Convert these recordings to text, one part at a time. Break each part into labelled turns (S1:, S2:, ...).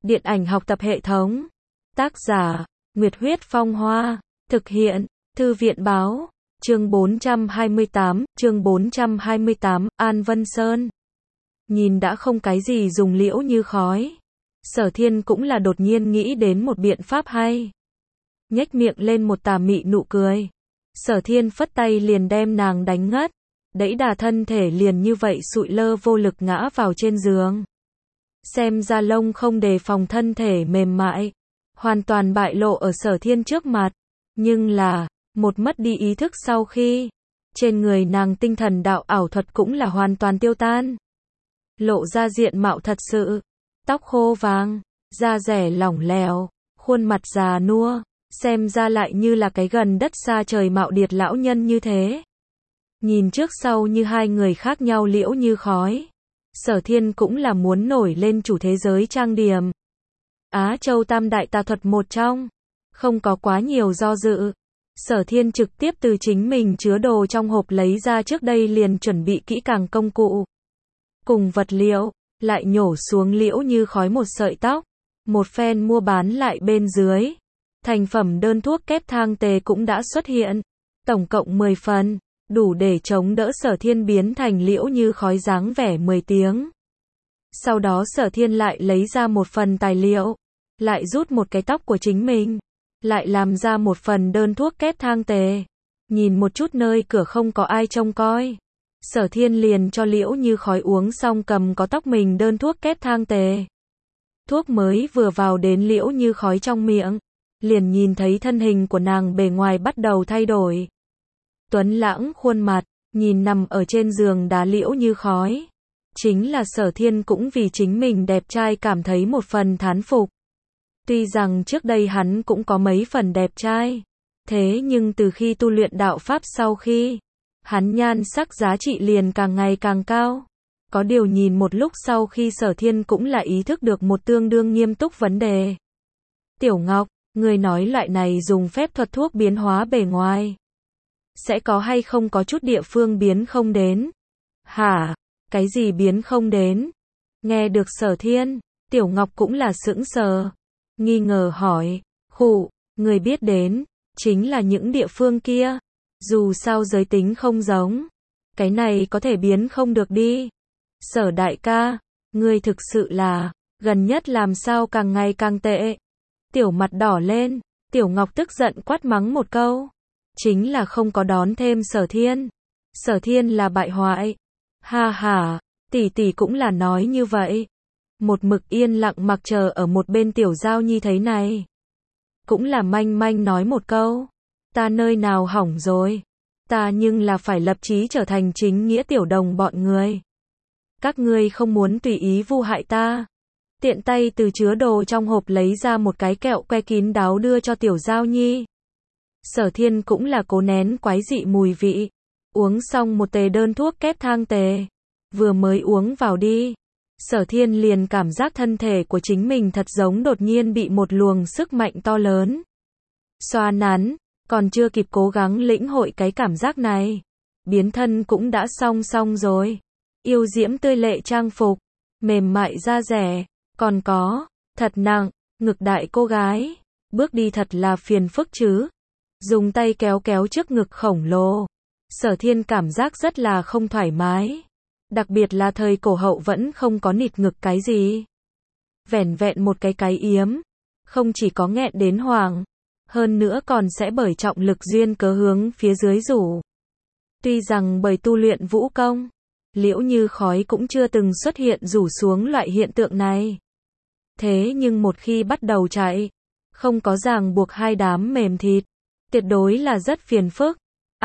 S1: Điện ảnh học tập hệ thống. Tác giả, Nguyệt Huyết Phong Hoa. Thực hiện, Thư viện Báo. Chương 428, An Vân Sơn. Nhìn đã không cái gì dùng Liễu Như khói. Sở Thiên cũng là đột nhiên nghĩ đến một biện pháp hay. Nhếch miệng lên một tà mị nụ cười. Sở Thiên phất tay liền đem nàng đánh ngất. Đẩy đà thân thể liền như vậy sụi lơ vô lực ngã vào trên giường. Xem ra lông không đề phòng thân thể mềm mại. Hoàn toàn bại lộ ở Sở Thiên trước mặt. Nhưng là, một mất đi ý thức sau khi. Trên người nàng tinh thần đạo ảo thuật cũng là hoàn toàn tiêu tan. Lộ ra diện mạo thật sự. Tóc khô vàng, da rẻ lỏng lẻo, khuôn mặt già nua. Xem ra lại như là cái gần đất xa trời mạo điệt lão nhân như thế. Nhìn trước sau như hai người khác nhau Liễu Như khói. Sở Thiên cũng là muốn nổi lên chủ thế giới trang điểm. Á Châu Tam Đại Tà Thuật một trong. Không có quá nhiều do dự. Sở Thiên trực tiếp từ chính mình chứa đồ trong hộp lấy ra trước đây liền chuẩn bị kỹ càng công cụ. Cùng vật liệu, lại nhổ xuống Liễu Như khói một sợi tóc. Một phen mua bán lại bên dưới. Thành phẩm đơn thuốc kép thang tề cũng đã xuất hiện. Tổng cộng 10 phần. Đủ để chống đỡ Sở Thiên biến thành Liễu Như khói dáng vẻ 10 tiếng. Sau đó Sở Thiên lại lấy ra một phần tài liệu. Lại rút một cái tóc của chính mình. Lại làm ra một phần đơn thuốc kép thang tề. Nhìn một chút nơi cửa không có ai trông coi. Sở Thiên liền cho Liễu Như khói uống xong cầm có tóc mình đơn thuốc kép thang tề. Thuốc mới vừa vào đến Liễu Như khói trong miệng. Liền nhìn thấy thân hình của nàng bề ngoài bắt đầu thay đổi. Tuấn lãng khuôn mặt, nhìn nằm ở trên giường đá Liễu Như khói. Chính là Sở Thiên cũng vì chính mình đẹp trai cảm thấy một phần thán phục. Tuy rằng trước đây hắn cũng có mấy phần đẹp trai. Thế nhưng từ khi tu luyện đạo Pháp sau khi, hắn nhan sắc giá trị liền càng ngày càng cao. Có điều nhìn một lúc sau khi Sở Thiên cũng là ý thức được một tương đương nghiêm túc vấn đề. Tiểu Ngọc, người nói loại này dùng phép thuật thuốc biến hóa bề ngoài. Sẽ có hay không có chút địa phương biến không đến? Hả? Cái gì biến không đến? Nghe được Sở Thiên, Tiểu Ngọc cũng là sững sờ. Nghi ngờ hỏi, khụ, người biết đến, chính là những địa phương kia. Dù sao giới tính không giống. Cái này có thể biến không được đi. Sở đại ca, ngươi thực sự là, gần nhất làm sao càng ngày càng tệ. Tiểu mặt đỏ lên, Tiểu Ngọc tức giận quát mắng một câu. Chính là không có đón thêm Sở Thiên. Sở Thiên là bại hoại. Ha ha, tỷ tỷ cũng là nói như vậy. Một mực yên lặng mặc chờ ở một bên Tiểu Giao Nhi thấy này. Cũng là manh manh nói một câu. Ta nơi nào hỏng rồi. Ta nhưng là phải lập chí trở thành chính nghĩa tiểu đồng bọn người. Các ngươi không muốn tùy ý vu hại ta. Tiện tay từ chứa đồ trong hộp lấy ra một cái kẹo que kín đáo đưa cho Tiểu Giao Nhi. Sở Thiên cũng là cố nén quái dị mùi vị. Uống xong một tề đơn thuốc kép thang tề. Vừa mới uống vào đi. Sở Thiên liền cảm giác thân thể của chính mình thật giống đột nhiên bị một luồng sức mạnh to lớn xoa nắn, còn chưa kịp cố gắng lĩnh hội cái cảm giác này. Biến thân cũng đã xong rồi. Yêu diễm tươi lệ trang phục, mềm mại da dẻ, còn có, thật nặng, ngực đại cô gái. Bước đi thật là phiền phức chứ. Dùng tay kéo kéo trước ngực khổng lồ. Sở Thiên cảm giác rất là không thoải mái. Đặc biệt là thời cổ hậu vẫn không có nịt ngực cái gì. Vẻn vẹn một cái yếm. Không chỉ có nghẹn đến hoảng. Hơn nữa còn sẽ bởi trọng lực duyên cớ hướng phía dưới rủ. Tuy rằng bởi tu luyện vũ công, Liễu Như khói cũng chưa từng xuất hiện rủ xuống loại hiện tượng này. Thế nhưng một khi bắt đầu chạy, không có ràng buộc hai đám mềm thịt, tuyệt đối là rất phiền phức.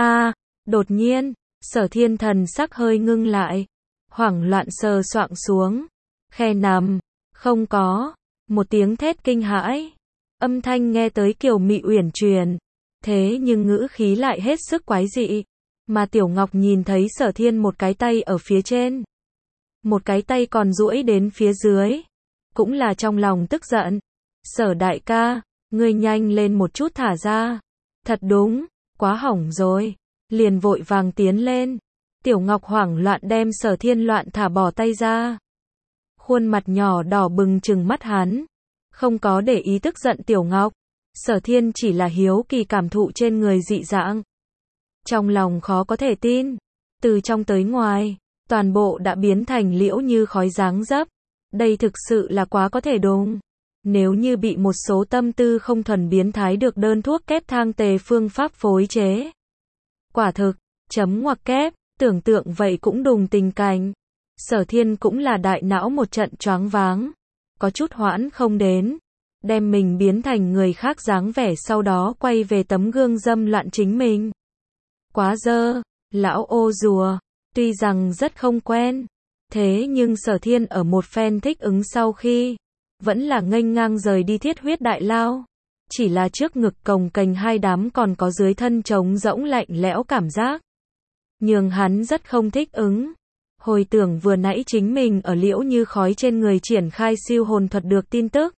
S1: Đột nhiên, Sở Thiên thần sắc hơi ngưng lại. Hoảng loạn sờ soạng xuống. Khe nằm. Không có. Một tiếng thét kinh hãi. Âm thanh nghe tới kiều mị uyển chuyển. Thế nhưng ngữ khí lại hết sức quái dị. Mà Tiểu Ngọc nhìn thấy Sở Thiên một cái tay ở phía trên. Một cái tay còn duỗi đến phía dưới. Cũng là trong lòng tức giận. Sở đại ca, ngươi nhanh lên một chút thả ra. Thật đúng, quá hỏng rồi. Liền vội vàng tiến lên. Tiểu Ngọc hoảng loạn đem Sở Thiên loạn thả bỏ tay ra. Khuôn mặt nhỏ đỏ bừng trừng mắt hắn. Không có để ý tức giận Tiểu Ngọc. Sở Thiên chỉ là hiếu kỳ cảm thụ trên người dị dạng. Trong lòng khó có thể tin. Từ trong tới ngoài, toàn bộ đã biến thành Liễu Như Khói dáng dấp. Đây thực sự là quá có thể đùng. Nếu như bị một số tâm tư không thuần biến thái được đơn thuốc kép thang tề phương pháp phối chế. Quả thực, chấm ngoặc kép, tưởng tượng vậy cũng đùng tình cảnh. Sở Thiên cũng là đại não một trận choáng váng. Có chút hoãn không đến. Đem mình biến thành người khác dáng vẻ sau đó quay về tấm gương dâm loạn chính mình. Quá dơ, lão ô rùa, tuy rằng rất không quen. Thế nhưng Sở Thiên ở một phen thích ứng sau khi, vẫn là nghênh ngang rời đi Thiết Huyết Đại Lao. Chỉ là trước ngực cồng kềnh hai đám còn có dưới thân trống rỗng lạnh lẽo cảm giác. Nhưng hắn rất không thích ứng. Hồi tưởng vừa nãy chính mình ở Liễu Như Khói trên người triển khai siêu hồn thuật được tin tức.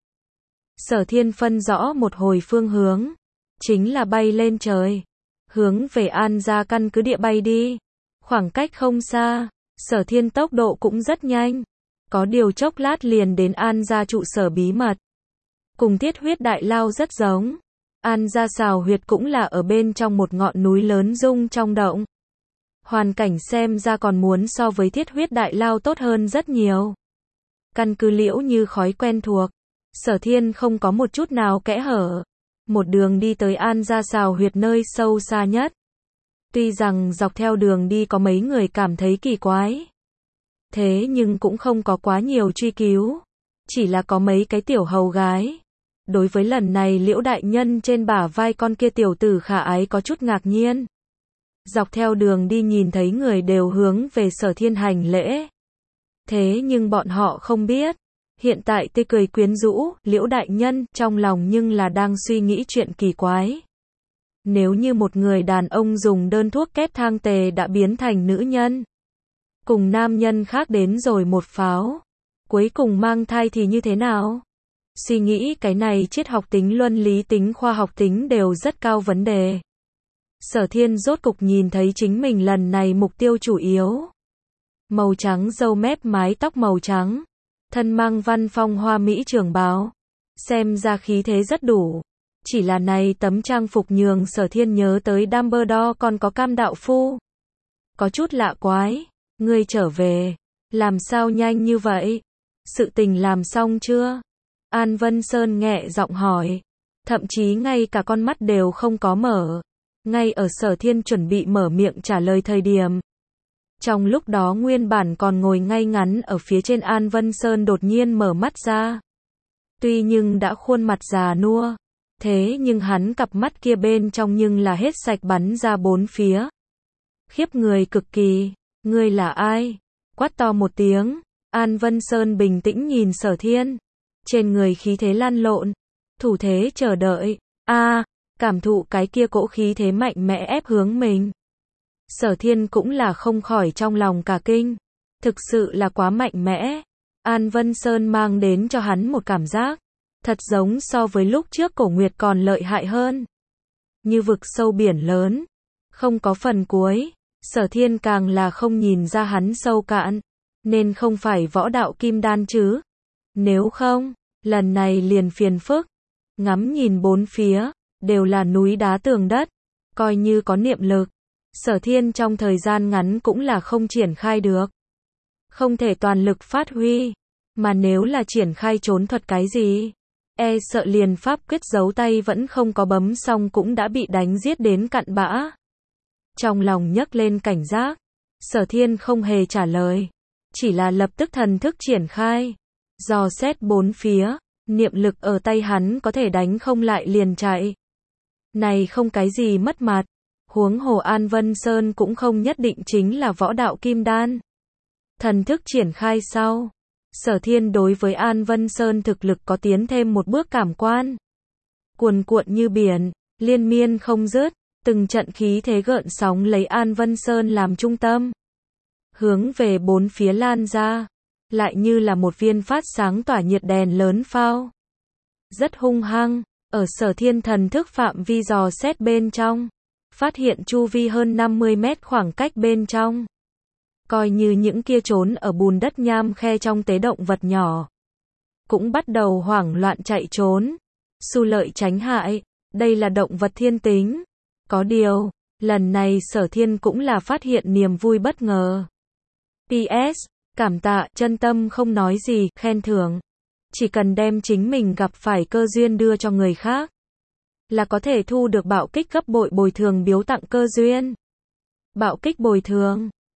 S1: Sở Thiên phân rõ một hồi phương hướng. Chính là bay lên trời. Hướng về An gia căn cứ địa bay đi. Khoảng cách không xa. Sở Thiên tốc độ cũng rất nhanh. Có điều chốc lát liền đến An gia trụ sở bí mật. Cùng Thiết Huyết Đại Lao rất giống. An gia xào huyệt cũng là ở bên trong một ngọn núi lớn rung trong động. Hoàn cảnh xem ra còn muốn so với Thiết Huyết Đại Lao tốt hơn rất nhiều. Căn cứ Liễu Như Khói quen thuộc. Sở Thiên không có một chút nào kẽ hở. Một đường đi tới An gia xào huyệt nơi sâu xa nhất. Tuy rằng dọc theo đường đi có mấy người cảm thấy kỳ quái. Thế nhưng cũng không có quá nhiều truy cứu. Chỉ là có mấy cái tiểu hầu gái. Đối với lần này Liễu đại nhân trên bả vai con kia tiểu tử khả ái có chút ngạc nhiên. Dọc theo đường đi nhìn thấy người đều hướng về Sở Thiên hành lễ. Thế nhưng bọn họ không biết. Hiện tại tươi cười quyến rũ, Liễu đại nhân, trong lòng nhưng là đang suy nghĩ chuyện kỳ quái. Nếu như một người đàn ông dùng đơn thuốc kép thang tề đã biến thành nữ nhân. Cùng nam nhân khác đến rồi một pháo. Cuối cùng mang thai thì như thế nào? Suy nghĩ cái này triết học tính luân lý tính khoa học tính đều rất cao vấn đề. Sở Thiên rốt cục nhìn thấy chính mình lần này mục tiêu chủ yếu. Màu trắng râu mép mái tóc màu trắng. Thân mang văn phong hoa mỹ trường bào. Xem ra khí thế rất đủ. Chỉ là này tấm trang phục nhường Sở Thiên nhớ tới Dumbledore còn có Cam đạo phu. Có chút lạ quái. Ngươi trở về. Làm sao nhanh như vậy? Sự tình làm xong chưa? An Vân Sơn nghẹ giọng hỏi. Thậm chí ngay cả con mắt đều không có mở. Ngay ở Sở Thiên chuẩn bị mở miệng trả lời thời điểm. Trong lúc đó nguyên bản còn ngồi ngay ngắn ở phía trên An Vân Sơn đột nhiên mở mắt ra. Tuy nhưng đã khuôn mặt già nua. Thế nhưng hắn cặp mắt kia bên trong nhưng là hết sạch bắn ra bốn phía. Khiếp người cực kỳ. Ngươi là ai? Quát to một tiếng. An Vân Sơn bình tĩnh nhìn Sở Thiên. Trên người khí thế lan lộn. Thủ thế chờ đợi. Cảm thụ cái kia cỗ khí thế mạnh mẽ ép hướng mình. Sở Thiên cũng là không khỏi trong lòng cả kinh. Thực sự là quá mạnh mẽ. An Vân Sơn mang đến cho hắn một cảm giác. Thật giống so với lúc trước Cổ Nguyệt còn lợi hại hơn. Như vực sâu biển lớn. Không có phần cuối. Sở Thiên càng là không nhìn ra hắn sâu cạn. Nên không phải võ đạo kim đan chứ. Nếu không, lần này liền phiền phức. Ngắm nhìn bốn phía, đều là núi đá tường đất. Coi như có niệm lực. Sở Thiên trong thời gian ngắn cũng là không triển khai được. Không thể toàn lực phát huy. Mà nếu là triển khai trốn thuật cái gì? E sợ liền pháp quyết giấu tay vẫn không có bấm xong cũng đã bị đánh giết đến cặn bã. Trong lòng nhấc lên cảnh giác. Sở Thiên không hề trả lời. Chỉ là lập tức thần thức triển khai. Dò xét bốn phía. Niệm lực ở tay hắn có thể đánh không lại liền chạy. Này không cái gì mất mặt. Huống hồ An Vân Sơn cũng không nhất định chính là võ đạo kim đan. Thần thức triển khai sau. Sở Thiên đối với An Vân Sơn thực lực có tiến thêm một bước cảm quan. Cuồn cuộn như biển, liên miên không dứt, từng trận khí thế gợn sóng lấy An Vân Sơn làm trung tâm. Hướng về bốn phía lan ra, lại như là một viên phát sáng tỏa nhiệt đèn lớn phao. Rất hung hăng, ở Sở Thiên thần thức phạm vi dò xét bên trong. Phát hiện chu vi hơn 50 mét khoảng cách bên trong. Coi như những kia trốn ở bùn đất nham khe trong tế động vật nhỏ. cũng bắt đầu hoảng loạn chạy trốn. Xu lợi tránh hại, đây là động vật thiên tính. Có điều, lần này Sở Thiên cũng là phát hiện niềm vui bất ngờ. PS, cảm tạ, chân tâm không nói gì, khen thưởng. Chỉ cần đem chính mình gặp phải cơ duyên đưa cho người khác, là có thể thu được bạo kích gấp bội bồi thường biếu tặng cơ duyên. Bạo kích bồi thường.